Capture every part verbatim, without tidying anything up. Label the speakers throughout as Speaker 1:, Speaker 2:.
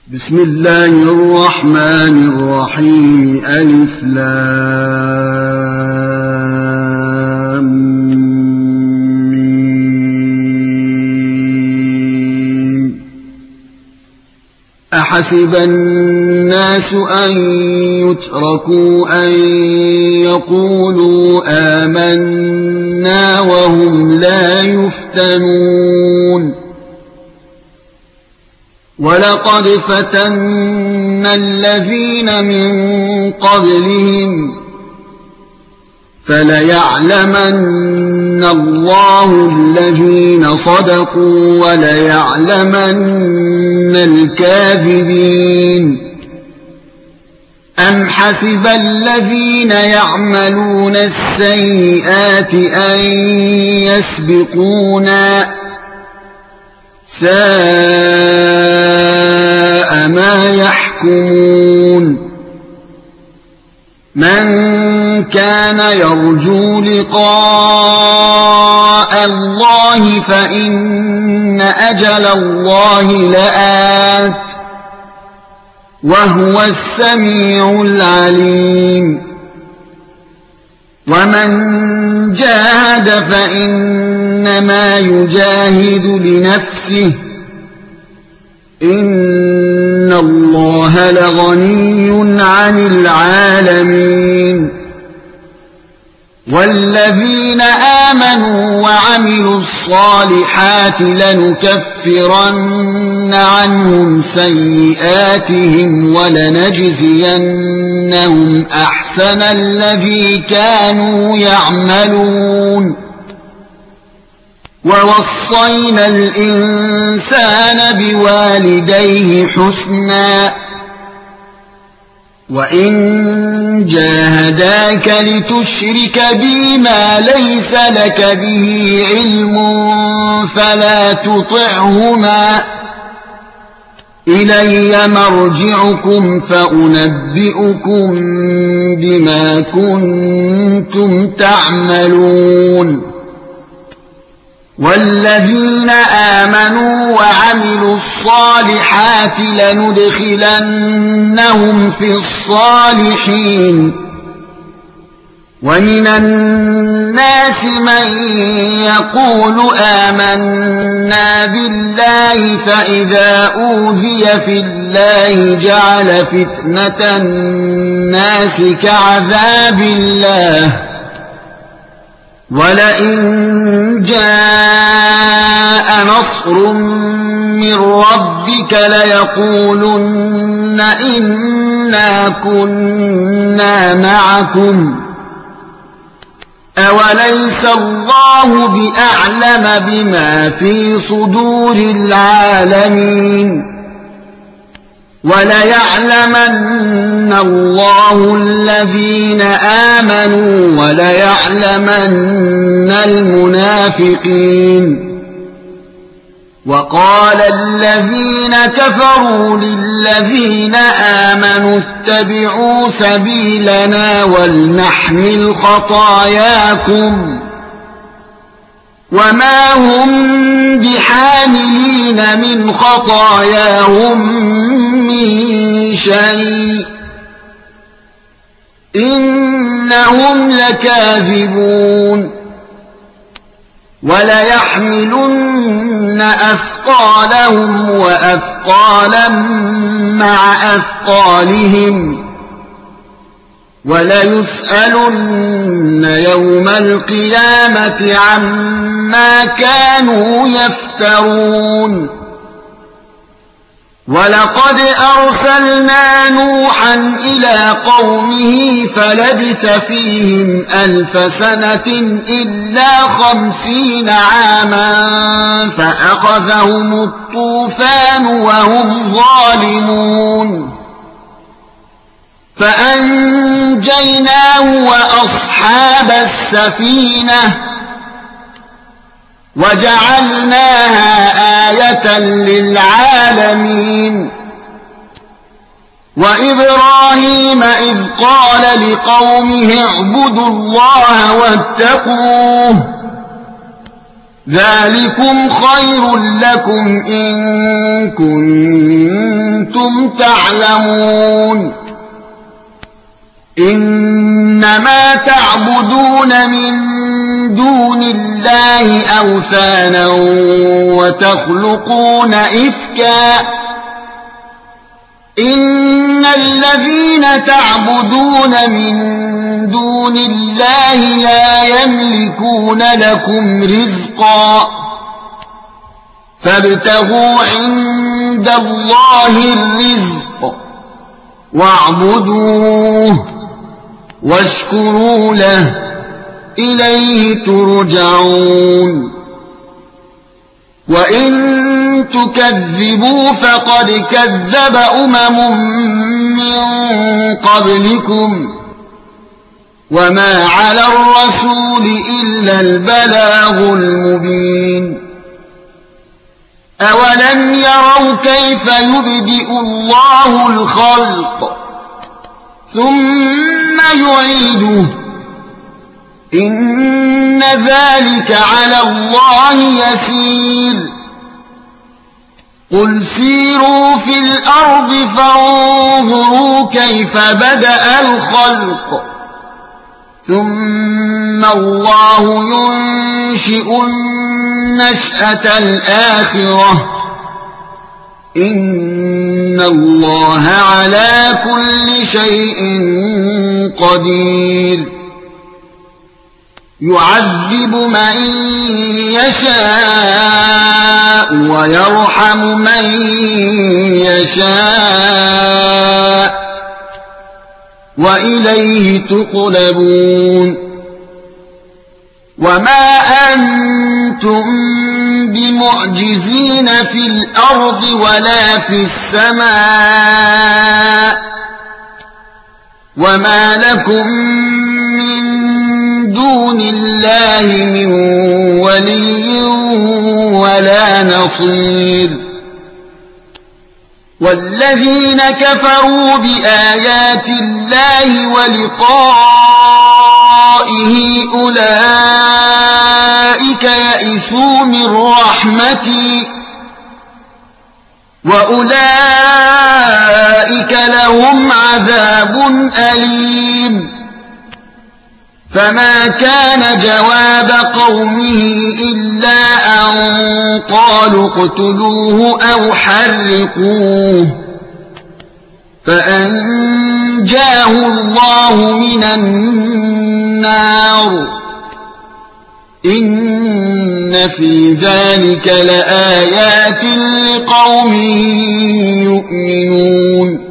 Speaker 1: بسم الله الرحمن الرحيم ألف لام ميم. أحسب الناس أن يتركوا أن يقولوا آمنا وهم لا يفتنون ولقد فتنا الذين من قبلهم فليعلمن الله الذين صدقوا وليعلمن الكاذبين. أم حسب الذين يعملون السيئات أن يسبقونا ساء ما يحكمون. من كان يرجو لقاء الله فإن أجل الله لآت وهو السميع العليم. ومن جاهد فإنما يجاهد لنفسه إن الله لغني عن العالمين. والذين آمنوا وعملوا الصالحات لنكفرن عنهم سيئاتهم ولنجزينهم أحسن الذي كانوا يعملون. ووصينا الإنسان بوالديه حسنا وإن جاهداك لتشرك بي ما ليس لك به علم فلا تطعهما إلي مرجعكم فأنبئكم بما كنتم تعملون. والذين آمنوا وعملوا الصالحات لندخلنهم في الصالحين. ومن الناس من يقول آمنا بالله فإذا أوذي في الله جعل فتنة الناس كعذاب الله ولئن جاء نصر من ربك ليقولن إنا كنا معكم أوليس الله بأعلم بما في صدور العالمين. وليعلمن الله الذين آمنوا وليعلمن المنافقين. وقال الذين كفروا للذين آمنوا اتبعوا سبيلنا ولنحمل خطاياكم وما هم بحاملين من خطاياهم من شيء إنهم لكاذبون. وليحملن أثقالهم وأثقالا مع أثقالهم وليسألن يوم القيامة عما كانوا يفترون. ولقد أرسلنا نوحا إلى قومه فلبث فيهم ألف سنة إلا خمسين عاما فأخذهم الطوفان وهم ظالمون فأنجيناه وأصحاب السفينة وجعلناها آية للعالمين. وإبراهيم إذ قال لقومه اعبدوا الله واتقوه ذلكم خير لكم إن كنتم تعلمون إنما تعبدون من دون الله أوثانا وتخلقون إفكا إن الذين تعبدون من دون الله لا يملكون لكم رزقا فابتغوا عند الله الرزق واعبدوه واشكروا له إليه ترجعون وإن تكذبوا فقد كذب أمم من قبلكم وما على الرسول إلا البلاغ المبين أولم يروا كيف يبدئ الله الخلق ثم يعيده إن ذلك على الله يسير قل سيروا في الأرض فانظروا كيف بدأ الخلق ثم الله ينشئ النشأة الآخرة إن الله على كل شيء قدير يعذب من يشاء ويرحم من يشاء وإليه تقلبون وما أنتم بمعجزين في الأرض ولا في السماء وما لكم من دون الله من ولي ولا نصير والذين كفروا بآيات الله ولقائه أولئك يئسوا من رحمتي وأولئك لهم عذاب أليم فما كان جواب قومه إلا أن قالوا اقتلوه أو حرقوه فأنجاه الله من النار إن في ذلك لآيات لقوم يؤمنون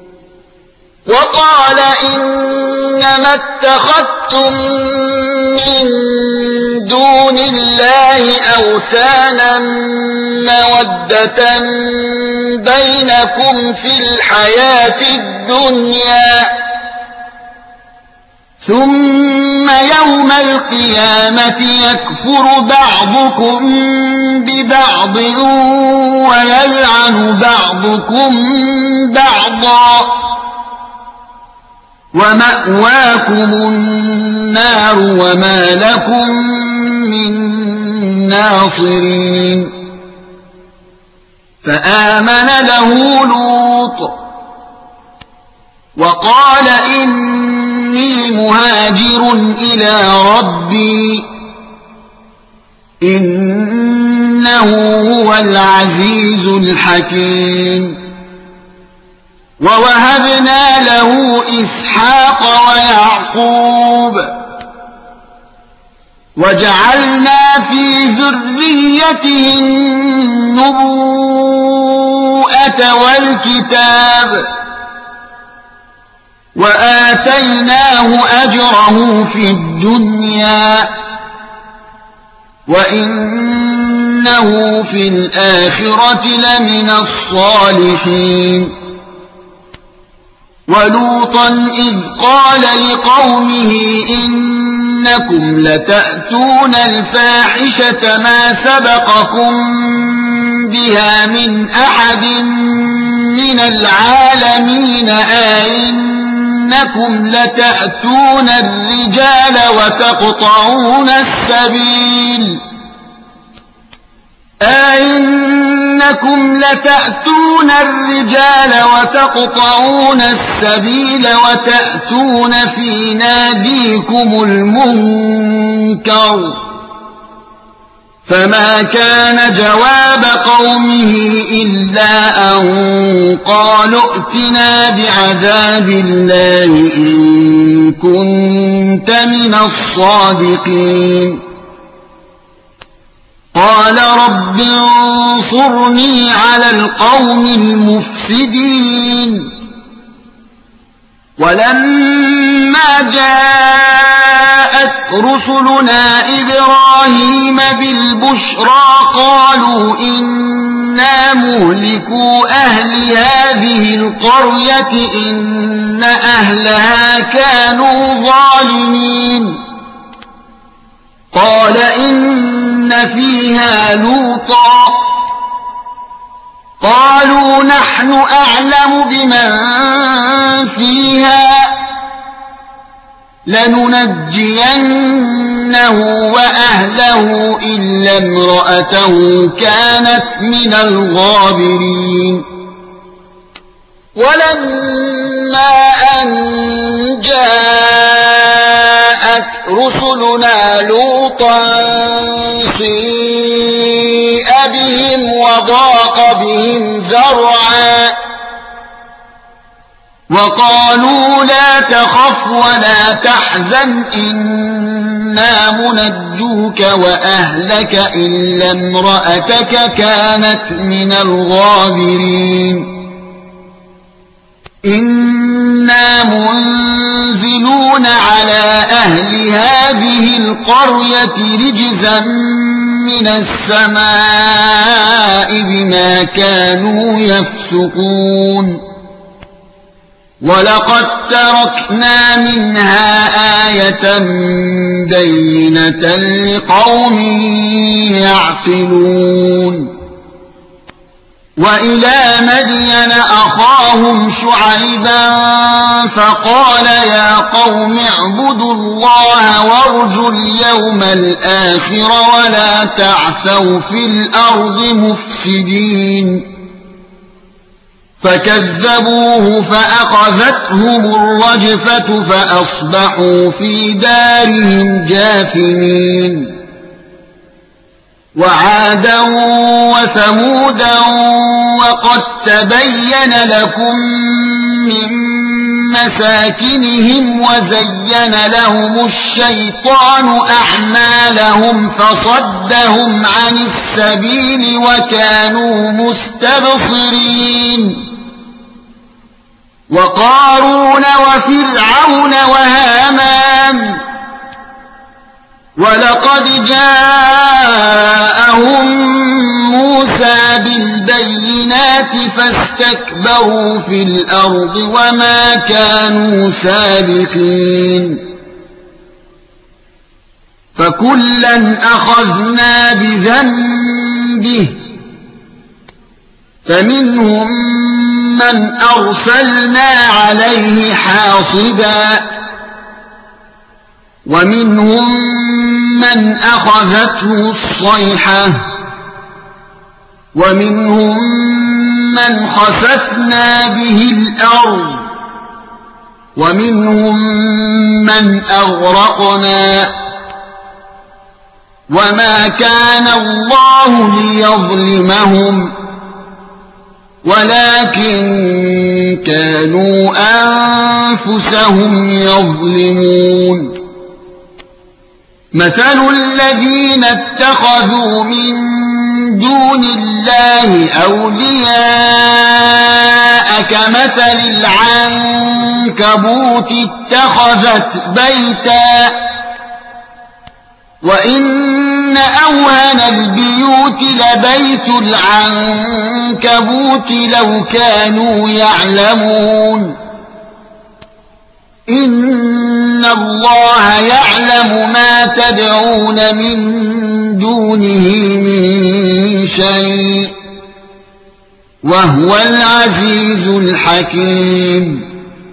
Speaker 1: وقال إنما اتخذتم من دون الله أوثانا مودة بينكم في الحياة الدنيا ثم يوم القيامة يكفر بعضكم ببعض ويلعن بعضكم بعضا ومأواكم النار وما لكم من ناصرين فآمن له لوط وقال إني مهاجر إلى ربي إنه هو العزيز الحكيم ووهبنا له إسحاق ويعقوب وجعلنا في ذريته النبوءة والكتاب وآتيناه أجره في الدنيا وإنه في الآخرة لمن الصالحين ولوطا إذ قال لقومه إنكم لتأتون الفاحشة ما سبقكم بها من أحد من العالمين أئنكم لتأتون الرجال وتقطعون السبيل أئنكم إنكم لتأتون الرجال وتقطعون السبيل وتأتون في ناديكم المنكر فما كان جواب قومه إلا أن قالوا ائتنا بعذاب الله إن كنت من الصادقين قال رب انصرني على القوم المفسدين ولما جاءت رسلنا إبراهيم بالبشرى قالوا إنا مهلكو أهل هذه القرية إن أهلها كانوا ظالمين قال إن فيها لوطا قالوا نحن أعلم بمن فيها لننجينه وأهله إلا امرأته كانت من الغابرين ولما أن جاءت رسلنا لوطا سيء بهم وضاق بهم ذرعا وقالوا لا تخف ولا تحزن إنا منجوك وأهلك إلا امرأتك كانت من الغابرين إنا منزلون على أهل هذه القرية رجزا من السماء بما كانوا يفسقون ولقد تركنا منها آية بينة لقوم يعقلون وإلى مدين أخاهم شعيبا فقال يا قوم اعبدوا الله وارجوا اليوم الآخر ولا تعثوا في الأرض مفسدين فكذبوه فأخذتهم الرجفة فأصبحوا في دارهم جاثمين وعادا وثمودا وقد تبين لكم من مساكنهم وزين لهم الشيطان أعمالهم فصدهم عن السبيل وكانوا مستبصرين وقارون وفرعون وهامان ولقد جاءهم موسى بالبينات فاستكبروا في الأرض وما كانوا سابقين فكلا أخذنا بذنبه فمنهم من أرسلنا عليه حاصبا ومنهم من أخذته الصيحة ومنهم من خسفنا به الأرض ومنهم من أغرقنا وما كان الله ليظلمهم ولكن كانوا أنفسهم يظلمون مثل الذين اتخذوا من دون الله أولياء كمثل العنكبوت اتخذت بيتا وإن أوهن البيوت لبيت العنكبوت لو كانوا يعلمون إن الله يعلم ما تدعون من دونه من شيء وهو العزيز الحكيم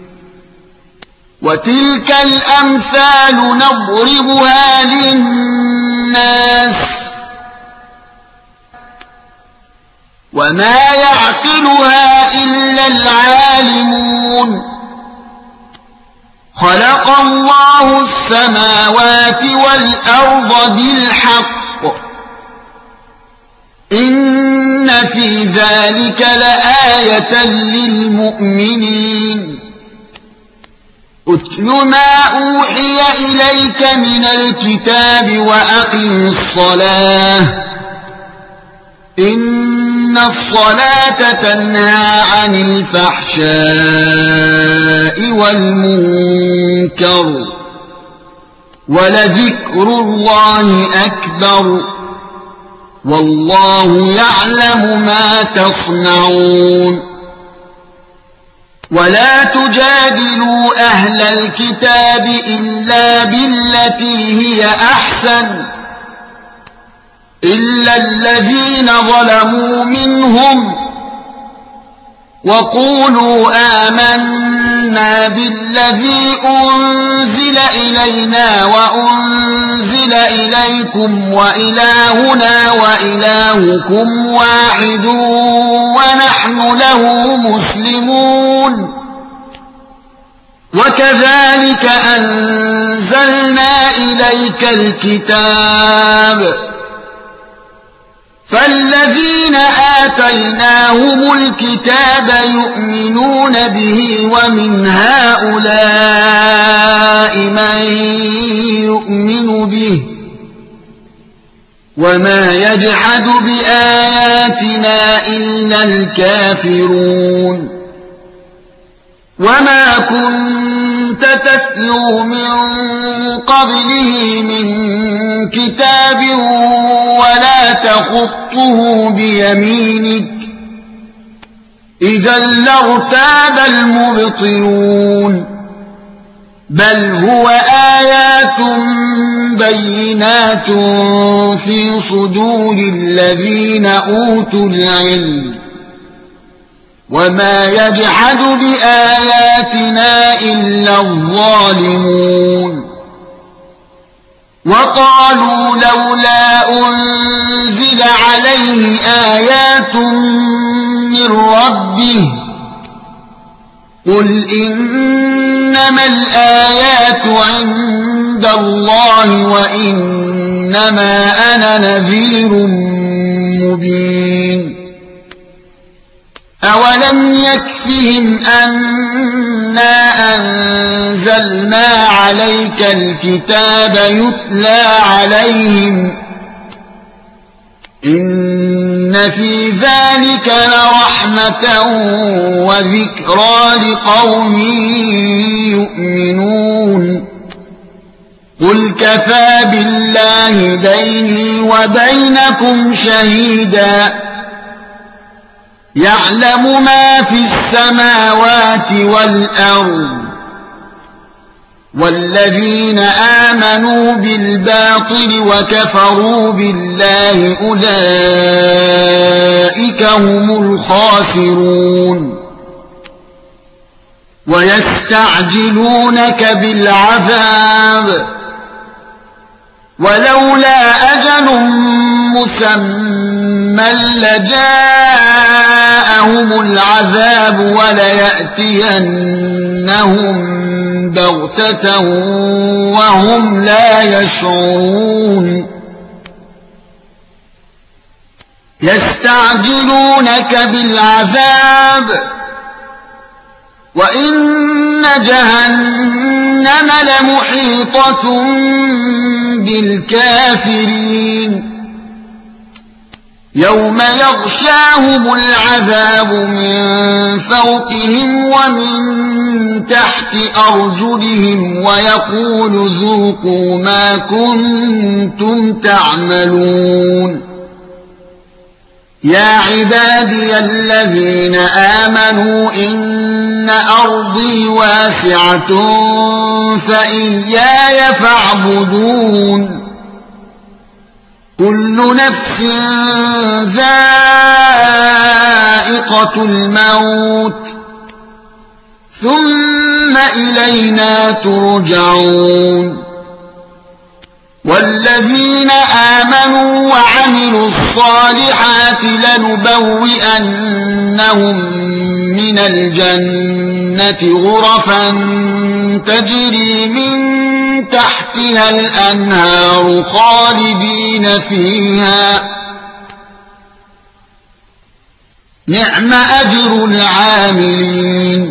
Speaker 1: وتلك الأمثال نضربها للناس وما يعقلها إلا العالمون خلق الله السماوات والأرض بالحق إن في ذلك لآية للمؤمنين أتل ما أوحي إليك من الكتاب وأقم الصلاة إن الصلاة تنهى عن الفحشاء والمنكر ولذكر الله أكبر والله يعلم ما تصنعون ولا تجادلوا أهل الكتاب إلا بالتي هي أحسن إلا الذين ظلموا منهم وقولوا آمنا بالذي أنزل إلينا وأنزل إليكم وإلهنا وإلهكم واحد ونحن له مسلمون وكذلك أنزلنا إليك الكتاب فالذين آتيناهم الكتاب يؤمنون به ومن هؤلاء من يؤمن به وما يجحد بآياتنا إلا الكافرون وما كنت تتلو من قبله من كتاب ولا تخطه بيمينك إذا لارتاب المبطلون بل هو آيات بينات في صدور الذين أوتوا العلم وما يجحد بآياتنا إلا الظالمون وقالوا لولا أنزل عليه آيات من ربه قل إنما الآيات عند الله وإنما أنا نذير مبين أولم يكفهم أنا أنزلنا عليك الكتاب يتلى عليهم إن في ذلك لرحمة وذكرى لقوم يؤمنون قل كفى بالله بيني وبينكم شهيدا يعلم ما في السماوات والأرض والذين آمنوا بالباطل وكفروا بالله أولئك هم الخاسرون ويستعجلونك بالعذاب ولولا أجل مسمى لجاءهم العذاب وليأتينهم بغتة وهم لا يشعرون يستعجلونك بالعذاب وإن جهنم لمحيطة بالكافرين يوم يغشاهم العذاب من فوقهم ومن تحت أرجلهم ويقول ذوقوا ما كنتم تعملون يا عبادي الذين آمنوا إن أرضي واسعة فإياي فاعبدون كل نفس ذائقة الموت ثم إلينا ترجعون والذين آمنوا وعملوا الصالحات لنبوئنهم من الجنة غرفا تجري من تحتها الأنهار خالدين فيها نعم أجر العاملين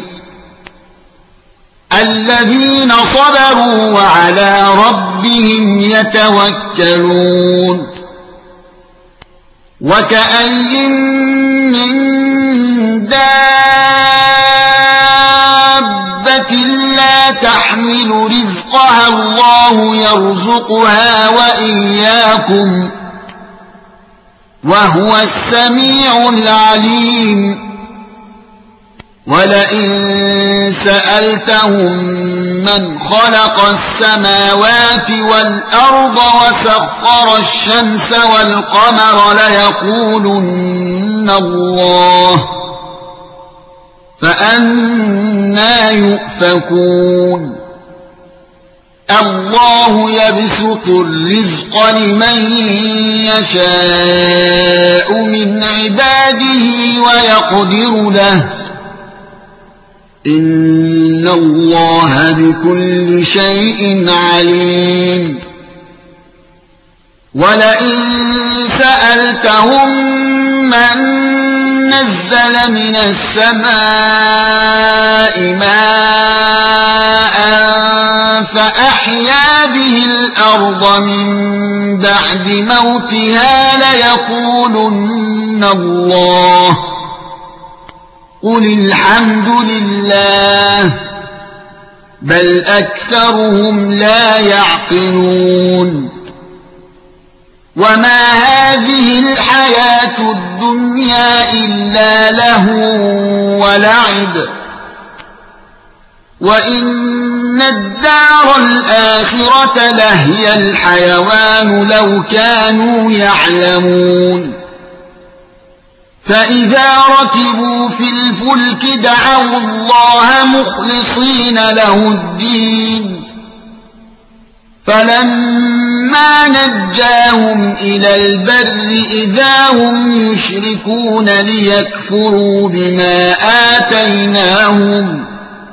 Speaker 1: الذين صبروا وعلى ربهم يتوكلون وكأين من دابة لا تحمل رزقها الله يرزقها وإياكم وهو السميع العليم ولئن سألتهم من خلق السماوات والأرض وسخر الشمس والقمر ليقولن الله فأنى يؤفكون الله يبسط الرزق لمن يشاء من عباده ويقدر له إن الله بكل شيء عليم ولئن سألتهم من نزل من السماء ماء فأحيا به الأرض من بعد موتها ليقولن الله قل الحمد لله بل أكثرهم لا يعقلون وما هذه الحياة الدنيا إلا لهو ولعب وإن الدار الآخرة لهي الحيوان لو كانوا يعلمون فإذا ركبوا في الفلك دعوا الله مخلصين له الدين فلما نجاهم إلى البر إذا هم يشركون ليكفروا بما آتيناهم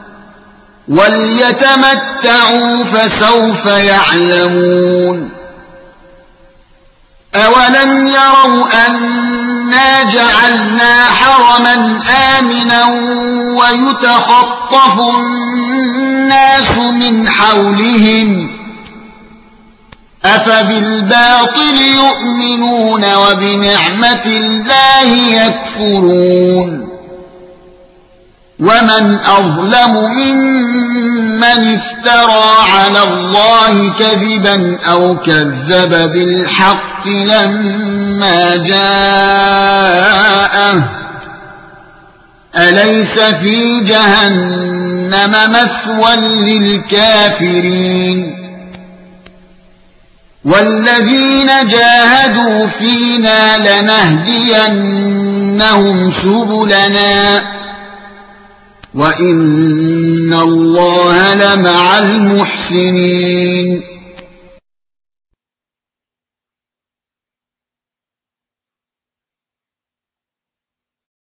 Speaker 1: وليتمتعوا فسوف يعلمون أولم يروا أنا جعلنا حرما آمنا ويتخطف الناس من حولهم أفبالباطل يؤمنون وبنعمة الله يكفرون ومن أظلم ممن افترى على الله كذبا أو كذب بالحق لما جاءه أليس في جهنم مثوى للكافرين والذين جاهدوا فينا لنهدينهم سبلنا وإن الله لمع المحسنين